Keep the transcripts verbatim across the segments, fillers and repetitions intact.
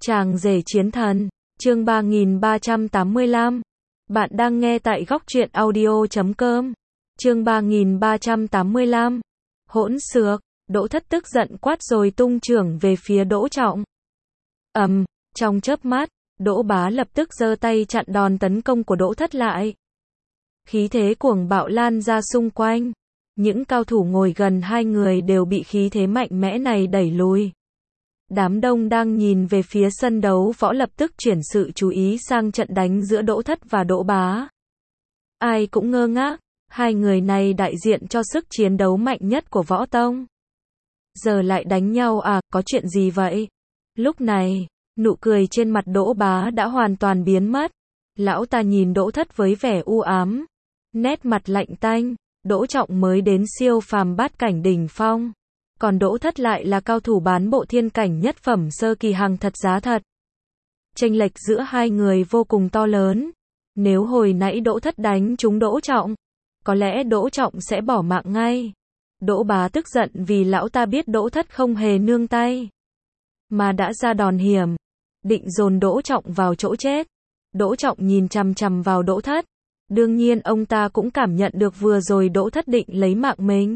Chàng rể chiến thần, chương ba nghìn ba trăm tám mươi lăm. Bạn đang nghe tại góc truyện audio chấm com. Chương ba nghìn ba trăm tám mươi lăm. Hỗn xược, Đỗ Thất tức giận quát rồi tung chưởng về phía Đỗ Trọng. Ầm, trong chớp mắt, Đỗ Bá lập tức giơ tay chặn đòn tấn công của Đỗ Thất lại. Khí thế cuồng bạo lan ra xung quanh. Những cao thủ ngồi gần hai người đều bị khí thế mạnh mẽ này đẩy lùi. Đám đông đang nhìn về phía sân đấu võ lập tức chuyển sự chú ý sang trận đánh giữa Đỗ Thất và Đỗ Bá. Ai cũng ngơ ngác, hai người này đại diện cho sức chiến đấu mạnh nhất của võ tông. Giờ lại đánh nhau à, có chuyện gì vậy? Lúc này, nụ cười trên mặt Đỗ Bá đã hoàn toàn biến mất. Lão ta nhìn Đỗ Thất với vẻ u ám, nét mặt lạnh tanh. Đỗ Trọng mới đến siêu phàm bát cảnh đỉnh phong, còn Đỗ Thất lại là cao thủ bán bộ thiên cảnh nhất phẩm sơ kỳ hàng thật giá thật. Chênh lệch giữa hai người vô cùng to lớn. Nếu hồi nãy Đỗ Thất đánh trúng Đỗ Trọng, có lẽ Đỗ Trọng sẽ bỏ mạng ngay. Đỗ Bá tức giận vì lão ta biết Đỗ Thất không hề nương tay, mà đã ra đòn hiểm, định dồn Đỗ Trọng vào chỗ chết. Đỗ Trọng nhìn chằm chằm vào Đỗ Thất. Đương nhiên ông ta cũng cảm nhận được vừa rồi Đỗ Thất định lấy mạng mình.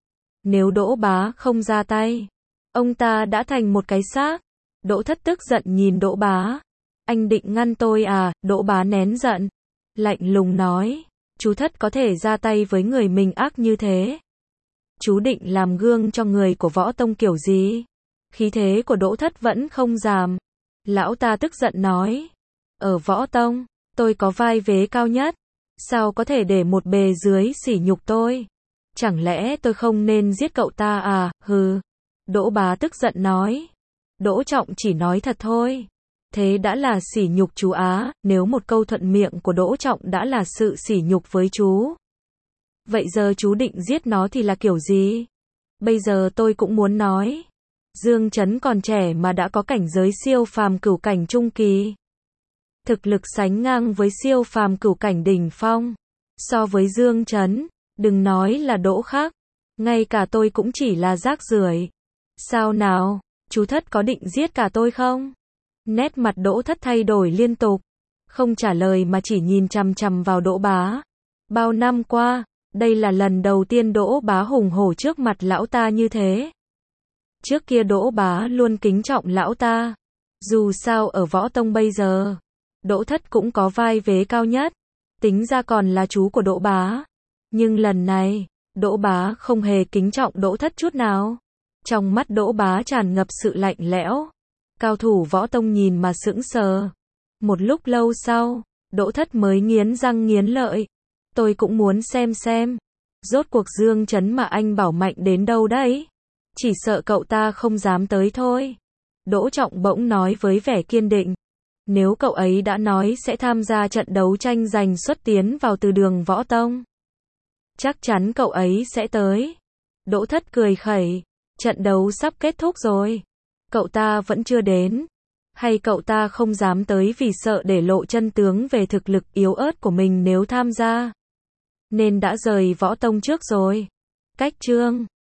Nếu Đỗ Bá không ra tay, ông ta đã thành một cái xác. Đỗ Thất tức giận nhìn Đỗ Bá. Anh định ngăn tôi à? Đỗ Bá nén giận, lạnh lùng nói. Chú Thất có thể ra tay với người mình ác như thế. Chú định làm gương cho người của võ tông kiểu gì? Khí thế của Đỗ Thất vẫn không giảm. Lão ta tức giận nói. Ở võ tông, tôi có vai vế cao nhất. Sao có thể để một bề dưới sỉ nhục tôi? Chẳng lẽ tôi không nên giết cậu ta à? Hừ. Đỗ Bá tức giận nói. Đỗ Trọng chỉ nói thật thôi. Thế đã là sỉ nhục chú á, nếu một câu thuận miệng của Đỗ Trọng đã là sự sỉ nhục với chú. Vậy giờ chú định giết nó thì là kiểu gì? Bây giờ tôi cũng muốn nói. Dương Chấn còn trẻ mà đã có cảnh giới siêu phàm cửu cảnh trung kỳ. Thực lực sánh ngang với siêu phàm cửu cảnh đỉnh phong. So với Dương Chấn, đừng nói là Đỗ Khắc, ngay cả tôi cũng chỉ là rác rưởi. Sao nào, chú Thất có định giết cả tôi không? Nét mặt Đỗ Thất thay đổi liên tục, không trả lời mà chỉ nhìn chằm chằm vào Đỗ Bá. Bao năm qua, đây là lần đầu tiên Đỗ Bá hùng hổ trước mặt lão ta như thế. Trước kia Đỗ Bá luôn kính trọng lão ta. Dù sao ở võ tông bây giờ, Đỗ Thất cũng có vai vế cao nhất, tính ra còn là chú của Đỗ Bá. Nhưng lần này, Đỗ Bá không hề kính trọng Đỗ Thất chút nào. Trong mắt Đỗ Bá tràn ngập sự lạnh lẽo. Cao thủ võ tông nhìn mà sững sờ. Một lúc lâu sau, Đỗ Thất mới nghiến răng nghiến lợi. Tôi cũng muốn xem xem. Rốt cuộc Dương Chấn mà anh bảo mạnh đến đâu đấy? Chỉ sợ cậu ta không dám tới thôi. Đỗ Trọng bỗng nói với vẻ kiên định. Nếu cậu ấy đã nói sẽ tham gia trận đấu tranh giành suất tiến vào từ đường võ tông, chắc chắn cậu ấy sẽ tới. Đỗ Thất cười khẩy. Trận đấu sắp kết thúc rồi. Cậu ta vẫn chưa đến. Hay cậu ta không dám tới vì sợ để lộ chân tướng về thực lực yếu ớt của mình nếu tham gia, nên đã rời võ tông trước rồi. Cách chương